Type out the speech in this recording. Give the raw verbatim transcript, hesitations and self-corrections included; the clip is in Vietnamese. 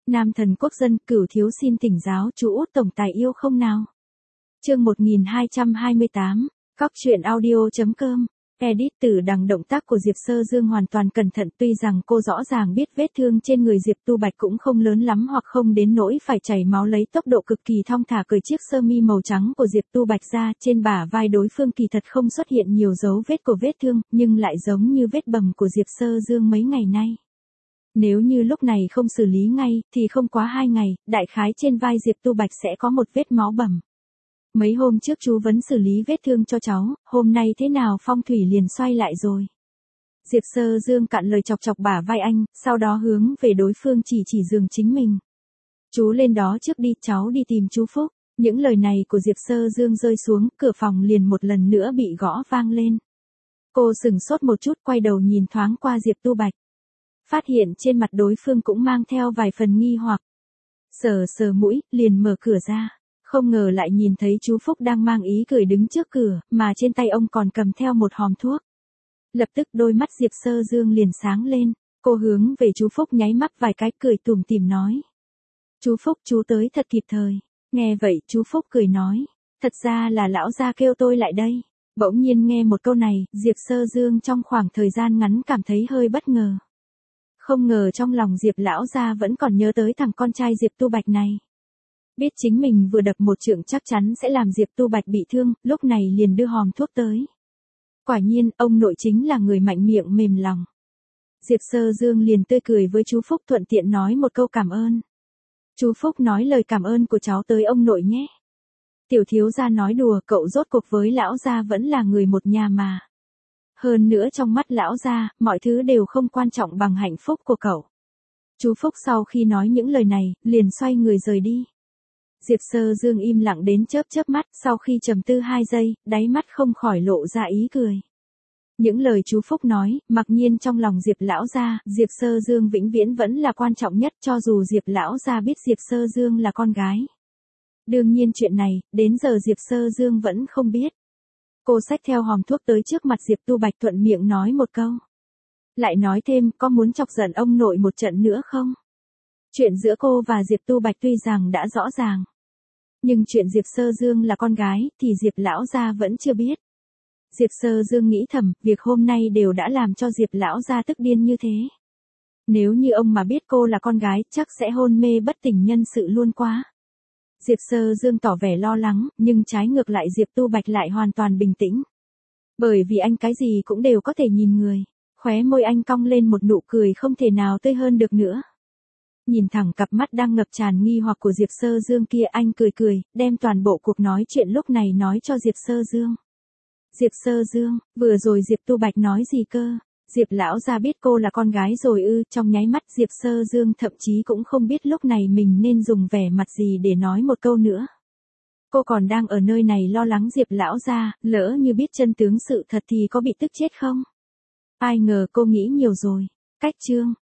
Nam thần quốc dân, Cửu thiếu xin thỉnh giáo chú Út tổng tài yêu không nào. Chương một nghìn hai trăm hai mươi tám, Cóc truyện audio.com. Edit. Từ đằng động tác của Diệp Sơ Dương hoàn toàn cẩn thận, tuy rằng cô rõ ràng biết vết thương trên người Diệp Tu Bạch cũng không lớn lắm hoặc không đến nỗi phải chảy máu, lấy tốc độ cực kỳ thong thả cởi chiếc sơ mi màu trắng của Diệp Tu Bạch ra. Trên bả vai đối phương kỳ thật không xuất hiện nhiều dấu vết của vết thương, nhưng lại giống như vết bầm của Diệp Sơ Dương mấy ngày nay. Nếu như lúc này không xử lý ngay, thì không quá hai ngày, đại khái trên vai Diệp Tu Bạch sẽ có một vết máu bầm. Mấy hôm trước chú vẫn xử lý vết thương cho cháu, hôm nay thế nào phong thủy liền xoay lại rồi. Diệp Sơ Dương cạn lời chọc chọc bả vai anh, sau đó hướng về đối phương chỉ chỉ giường chính mình. Chú lên đó trước đi, cháu đi tìm chú Phúc. Những lời này của Diệp Sơ Dương rơi xuống, cửa phòng liền một lần nữa bị gõ vang lên. Cô sửng sốt một chút, quay đầu nhìn thoáng qua Diệp Tu Bạch. Phát hiện trên mặt đối phương cũng mang theo vài phần nghi hoặc. Sờ sờ mũi, liền mở cửa ra. Không ngờ lại nhìn thấy chú Phúc đang mang ý cười đứng trước cửa, mà trên tay ông còn cầm theo một hòm thuốc. Lập tức đôi mắt Diệp Sơ Dương liền sáng lên, cô hướng về chú Phúc nháy mắt vài cái, cười tủm tỉm nói. Chú Phúc, chú tới thật kịp thời. Nghe vậy chú Phúc cười nói, thật ra là lão gia kêu tôi lại đây. Bỗng nhiên nghe một câu này, Diệp Sơ Dương trong khoảng thời gian ngắn cảm thấy hơi bất ngờ. Không ngờ trong lòng Diệp lão gia vẫn còn nhớ tới thằng con trai Diệp Tu Bạch này. Biết chính mình vừa đập một chưởng chắc chắn sẽ làm Diệp Tu Bạch bị thương, lúc này liền đưa hòm thuốc tới. Quả nhiên, ông nội chính là người mạnh miệng mềm lòng. Diệp Sơ Dương liền tươi cười với chú Phúc, thuận tiện nói một câu cảm ơn. Chú Phúc nói lời cảm ơn của cháu tới ông nội nhé. Tiểu thiếu gia nói đùa, cậu rốt cuộc với lão gia vẫn là người một nhà mà. Hơn nữa trong mắt lão gia, mọi thứ đều không quan trọng bằng hạnh phúc của cậu. Chú Phúc sau khi nói những lời này, liền xoay người rời đi. Diệp Sơ Dương im lặng đến chớp chớp mắt, sau khi trầm tư hai giây, đáy mắt không khỏi lộ ra ý cười. Những lời chú Phúc nói, mặc nhiên trong lòng Diệp lão gia, Diệp Sơ Dương vĩnh viễn vẫn là quan trọng nhất, cho dù Diệp lão gia biết Diệp Sơ Dương là con gái. Đương nhiên chuyện này, đến giờ Diệp Sơ Dương vẫn không biết. Cô xách theo hòm thuốc tới trước mặt Diệp Tu Bạch, thuận miệng nói một câu. Lại nói thêm, có muốn chọc giận ông nội một trận nữa không? Chuyện giữa cô và Diệp Tu Bạch tuy rằng đã rõ ràng. Nhưng chuyện Diệp Sơ Dương là con gái, thì Diệp lão gia vẫn chưa biết. Diệp Sơ Dương nghĩ thầm, việc hôm nay đều đã làm cho Diệp lão gia tức điên như thế. Nếu như ông mà biết cô là con gái, chắc sẽ hôn mê bất tỉnh nhân sự luôn quá. Diệp Sơ Dương tỏ vẻ lo lắng, nhưng trái ngược lại Diệp Tu Bạch lại hoàn toàn bình tĩnh. Bởi vì anh cái gì cũng đều có thể nhìn người. Khóe môi anh cong lên một nụ cười không thể nào tươi hơn được nữa. Nhìn thẳng cặp mắt đang ngập tràn nghi hoặc của Diệp Sơ Dương kia, anh cười cười, đem toàn bộ cuộc nói chuyện lúc này nói cho Diệp Sơ Dương. Diệp Sơ Dương, vừa rồi Diệp Tu Bạch nói gì cơ? Diệp lão gia biết cô là con gái rồi ư? Trong nháy mắt Diệp Sơ Dương thậm chí cũng không biết lúc này mình nên dùng vẻ mặt gì để nói một câu nữa. Cô còn đang ở nơi này lo lắng Diệp lão gia, lỡ như biết chân tướng sự thật thì có bị tức chết không? Ai ngờ cô nghĩ nhiều rồi. Cách chương.